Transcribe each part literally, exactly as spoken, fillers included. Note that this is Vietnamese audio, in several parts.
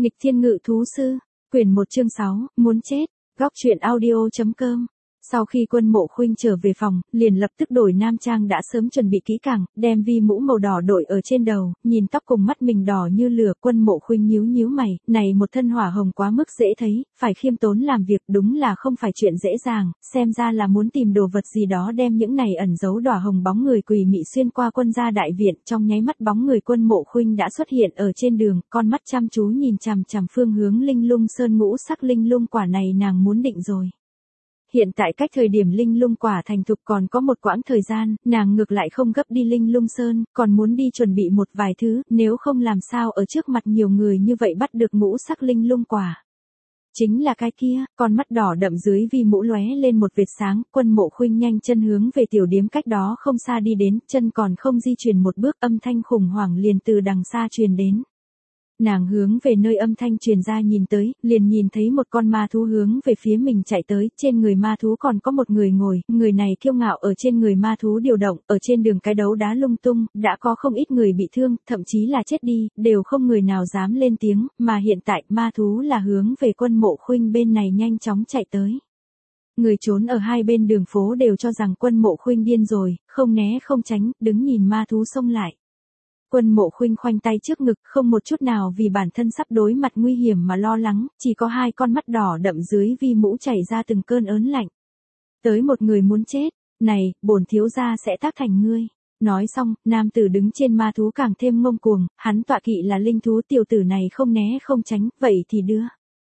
Nghịch thiên ngự thú sư, quyển một chương sáu, muốn chết, góc truyện audio.com. Sau khi Quân Mộ Khuynh trở về phòng, liền lập tức đổi nam trang đã sớm chuẩn bị kỹ càng, đem vi mũ màu đỏ đội ở trên đầu, nhìn tóc cùng mắt mình đỏ như lửa. Quân Mộ Khuynh nhíu nhíu mày, này một thân hỏa hồng quá mức dễ thấy, phải khiêm tốn làm việc đúng là không phải chuyện dễ dàng, xem ra là muốn tìm đồ vật gì đó đem những này ẩn giấu đỏ hồng bóng người quỳ mị xuyên qua quân gia đại viện. Trong nháy mắt bóng người Quân Mộ Khuynh đã xuất hiện ở trên đường, con mắt chăm chú nhìn chằm chằm phương hướng linh lung sơn. Ngũ sắc linh lung quả này nàng muốn định rồi. Hiện tại cách thời điểm linh lung quả thành thục còn có một quãng thời gian, nàng ngược lại không gấp đi linh lung sơn, còn muốn đi chuẩn bị một vài thứ, nếu không làm sao ở trước mặt nhiều người như vậy bắt được ngũ sắc linh lung quả. Chính là cái kia, con mắt đỏ đậm dưới vi mũ lóe lên một vệt sáng. Quân Mộ Khuynh nhanh chân hướng về tiểu điếm cách đó không xa đi đến, chân còn không di chuyển một bước, âm thanh khủng hoảng liền từ đằng xa truyền đến. Nàng hướng về nơi âm thanh truyền ra nhìn tới, liền nhìn thấy một con ma thú hướng về phía mình chạy tới, trên người ma thú còn có một người ngồi, người này kiêu ngạo ở trên người ma thú điều động, ở trên đường cái đấu đá lung tung, đã có không ít người bị thương, thậm chí là chết đi, đều không người nào dám lên tiếng, mà hiện tại ma thú là hướng về Quân Mộ Khuynh bên này nhanh chóng chạy tới. Người trốn ở hai bên đường phố đều cho rằng Quân Mộ Khuynh điên rồi, không né không tránh, đứng nhìn ma thú xông lại. Quân Mộ Khuynh khoanh tay trước ngực, không một chút nào vì bản thân sắp đối mặt nguy hiểm mà lo lắng, chỉ có hai con mắt đỏ đậm dưới vi mũ chảy ra từng cơn ớn lạnh. Tới một người muốn chết, này, bổn thiếu gia sẽ tác thành ngươi. Nói xong, nam tử đứng trên ma thú càng thêm ngông cuồng, hắn tọa kỵ là linh thú, tiểu tử này không né không tránh, vậy thì đưa.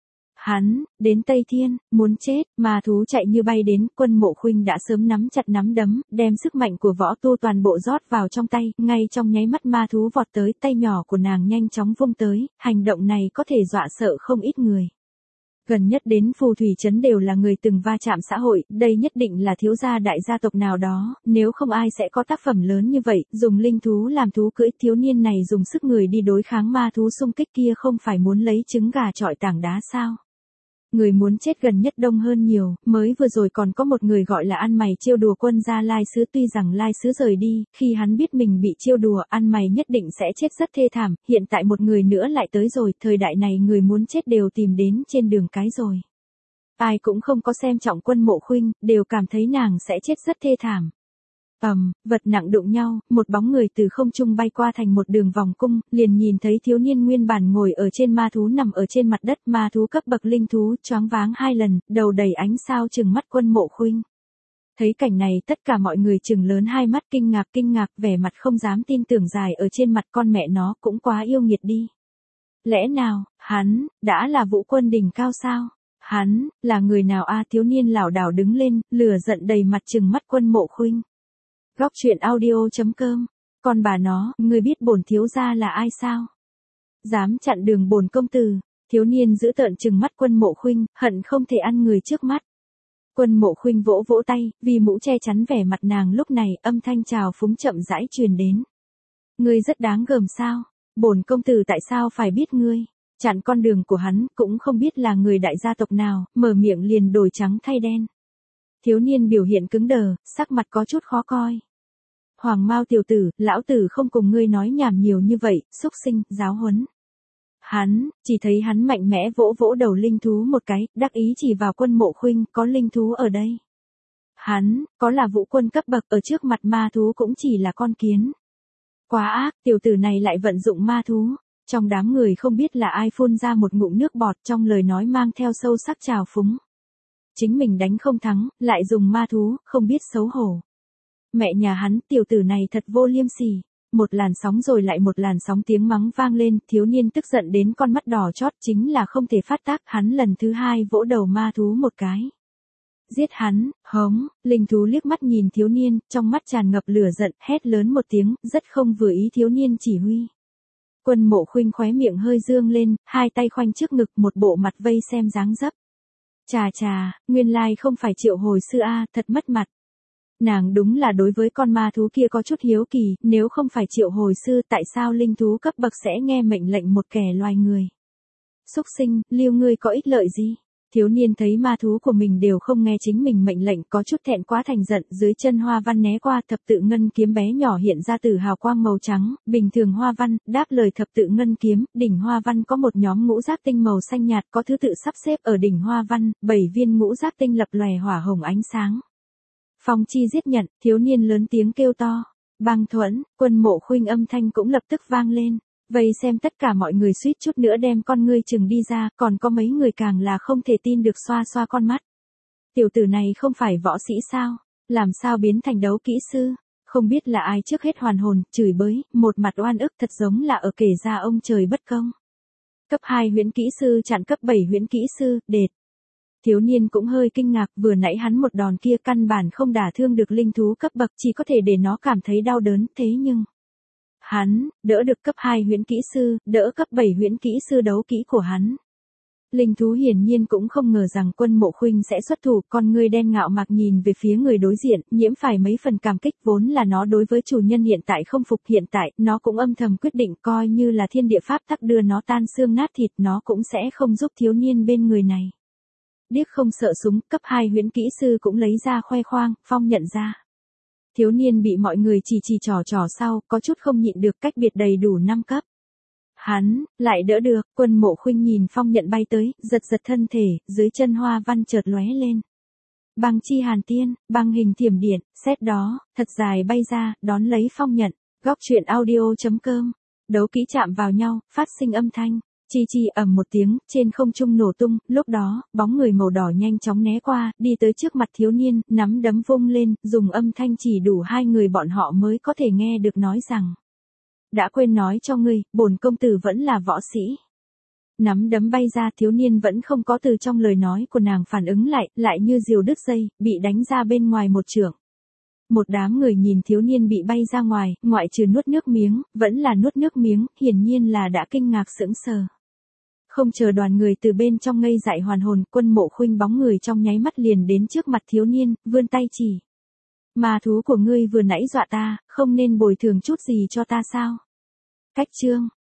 Hắn, đến Tây Thiên, muốn chết, ma thú chạy như bay đến, Quân Mộ Khuynh đã sớm nắm chặt nắm đấm, đem sức mạnh của võ tu toàn bộ rót vào trong tay, ngay trong nháy mắt ma thú vọt tới, tay nhỏ của nàng nhanh chóng vung tới, hành động này có thể dọa sợ không ít người. Gần nhất đến phù thủy trấn đều là người từng va chạm xã hội, đây nhất định là thiếu gia đại gia tộc nào đó, nếu không ai sẽ có tác phẩm lớn như vậy, dùng linh thú làm thú cưỡi. Thiếu niên này dùng sức người đi đối kháng ma thú xung kích kia không phải muốn lấy trứng gà chọi tảng đá sao? Người muốn chết gần nhất đông hơn nhiều, mới vừa rồi còn có một người gọi là ăn mày trêu đùa quân gia Lai Sứ, tuy rằng Lai Sứ rời đi, khi hắn biết mình bị trêu đùa, ăn mày nhất định sẽ chết rất thê thảm, hiện tại một người nữa lại tới rồi, thời đại này người muốn chết đều tìm đến trên đường cái rồi. Ai cũng không có xem trọng Quân Mộ Khuynh, đều cảm thấy nàng sẽ chết rất thê thảm. Ầm, um, vật nặng đụng nhau, một bóng người từ không trung bay qua thành một đường vòng cung, liền nhìn thấy thiếu niên nguyên bản ngồi ở trên ma thú nằm ở trên mặt đất, ma thú cấp bậc linh thú, choáng váng hai lần, đầu đầy ánh sao trừng mắt Quân Mộ Khuynh. Thấy cảnh này, tất cả mọi người trừng lớn hai mắt kinh ngạc kinh ngạc, vẻ mặt không dám tin tưởng dài ở trên mặt, con mẹ nó cũng quá yêu nghiệt đi. Lẽ nào, hắn, đã là vũ quân đỉnh cao sao? Hắn, là người nào a? Thiếu niên lảo đảo đứng lên, lửa giận đầy mặt trừng mắt Quân Mộ Khuynh. Góc truyện audio.com. Con bà nó, ngươi biết bổn thiếu gia là ai sao? Dám chặn đường bổn công tử. Thiếu niên giữ tợn trừng mắt Quân Mộ Khuynh, hận không thể ăn người trước mắt. Quân Mộ Khuynh vỗ vỗ tay, vì mũ che chắn vẻ mặt nàng lúc này, âm thanh trào phúng chậm rãi truyền đến. Ngươi rất đáng gờm sao? Bổn công tử tại sao phải biết ngươi? Chặn con đường của hắn, cũng không biết là người đại gia tộc nào, mở miệng liền đổi trắng thay đen. Thiếu niên biểu hiện cứng đờ, sắc mặt có chút khó coi. Hoàng Mao tiểu tử, lão tử không cùng ngươi nói nhảm nhiều như vậy, xúc sinh, giáo huấn. Hắn, chỉ thấy hắn mạnh mẽ vỗ vỗ đầu linh thú một cái, đắc ý chỉ vào Quân Mộ Khuynh, có linh thú ở đây. Hắn, có là vũ quân cấp bậc, ở trước mặt ma thú cũng chỉ là con kiến. Quá ác, tiểu tử này lại vận dụng ma thú. Trong đám người không biết là ai phun ra một ngụm nước bọt, trong lời nói mang theo sâu sắc trào phúng. Chính mình đánh không thắng, lại dùng ma thú, không biết xấu hổ. Mẹ nhà hắn, tiểu tử này thật vô liêm sỉ. Một làn sóng rồi lại một làn sóng tiếng mắng vang lên, thiếu niên tức giận đến con mắt đỏ chót, chính là không thể phát tác, hắn lần thứ hai vỗ đầu ma thú một cái. Giết hắn, hống, linh thú liếc mắt nhìn thiếu niên, trong mắt tràn ngập lửa giận, hét lớn một tiếng, rất không vừa ý thiếu niên chỉ huy. Quân Mộ Khuynh khóe miệng hơi dương lên, hai tay khoanh trước ngực, một bộ mặt vây xem dáng dấp. Chà chà, nguyên lai không phải triệu hồi sư a, thật mất mặt. Nàng đúng là đối với con ma thú kia có chút hiếu kỳ, nếu không phải triệu hồi sư tại sao linh thú cấp bậc sẽ nghe mệnh lệnh một kẻ loài người. Xúc sinh, liêu ngươi có ích lợi gì? Thiếu niên thấy ma thú của mình đều không nghe chính mình mệnh lệnh, có chút thẹn quá thành giận, dưới chân hoa văn né qua, thập tự ngân kiếm bé nhỏ hiện ra từ hào quang màu trắng, bình thường hoa văn, đáp lời thập tự ngân kiếm, đỉnh hoa văn có một nhóm ngũ giác tinh màu xanh nhạt có thứ tự sắp xếp ở đỉnh hoa văn, bảy viên ngũ giác tinh lập lòe hỏa hồng ánh sáng. Phong chi giết nhận, thiếu niên lớn tiếng kêu to. Băng thuẫn, Quân Mộ Khuynh âm thanh cũng lập tức vang lên. Vây xem tất cả mọi người suýt chút nữa đem con ngươi chừng đi ra, còn có mấy người càng là không thể tin được xoa xoa con mắt. Tiểu tử này không phải võ sĩ sao? Làm sao biến thành đấu kỹ sư? Không biết là ai trước hết hoàn hồn, chửi bới, một mặt oan ức thật giống là ở kể ra ông trời bất công. Cấp hai huyễn kỹ sư chặn cấp bảy huyễn kỹ sư, đệt. Thiếu niên cũng hơi kinh ngạc, vừa nãy hắn một đòn kia căn bản không đả thương được linh thú cấp bậc, chỉ có thể để nó cảm thấy đau đớn, thế nhưng hắn đỡ được cấp hai huyễn kỹ sư, đỡ cấp bảy huyễn kỹ sư đấu kỹ của hắn. Linh thú hiển nhiên cũng không ngờ rằng Quân Mộ Khuynh sẽ xuất thủ, con ngươi đen ngạo mạc nhìn về phía người đối diện, nhiễm phải mấy phần cảm kích, vốn là nó đối với chủ nhân hiện tại không phục, hiện tại nó cũng âm thầm quyết định coi như là thiên địa pháp tắc đưa nó tan xương nát thịt, nó cũng sẽ không giúp thiếu niên bên người này. Điếc không sợ súng, cấp hai huyễn kỹ sư cũng lấy ra khoe khoang, Phong nhận ra. Thiếu niên bị mọi người chỉ chỉ trò trò sau, có chút không nhịn được, cách biệt đầy đủ năm cấp. Hắn lại đỡ được, Quân Mộ Khuynh nhìn Phong nhận bay tới, giật giật thân thể, dưới chân hoa văn chợt lóe lên. Băng chi hàn tiên, băng hình thiểm điện, xét đó, thật dài bay ra, đón lấy Phong nhận. Góc truyện audio chấm com. Đấu kỹ chạm vào nhau, phát sinh âm thanh. Chi chi ầm một tiếng, trên không trung nổ tung, lúc đó, bóng người màu đỏ nhanh chóng né qua, đi tới trước mặt thiếu niên, nắm đấm vung lên, dùng âm thanh chỉ đủ hai người bọn họ mới có thể nghe được nói rằng. Đã quên nói cho ngươi, bổn công tử vẫn là võ sĩ. Nắm đấm bay ra, thiếu niên vẫn không có từ trong lời nói của nàng phản ứng lại, lại như diều đứt dây, bị đánh ra bên ngoài một trượng. Một đám người nhìn thiếu niên bị bay ra ngoài, ngoại trừ nuốt nước miếng, vẫn là nuốt nước miếng, hiển nhiên là đã kinh ngạc sững sờ. Không chờ đoàn người từ bên trong ngây dại hoàn hồn, Quân Mộ Khuynh bóng người trong nháy mắt liền đến trước mặt thiếu niên, vươn tay chỉ. Ma thú của ngươi vừa nãy dọa ta, không nên bồi thường chút gì cho ta sao? Cách chương,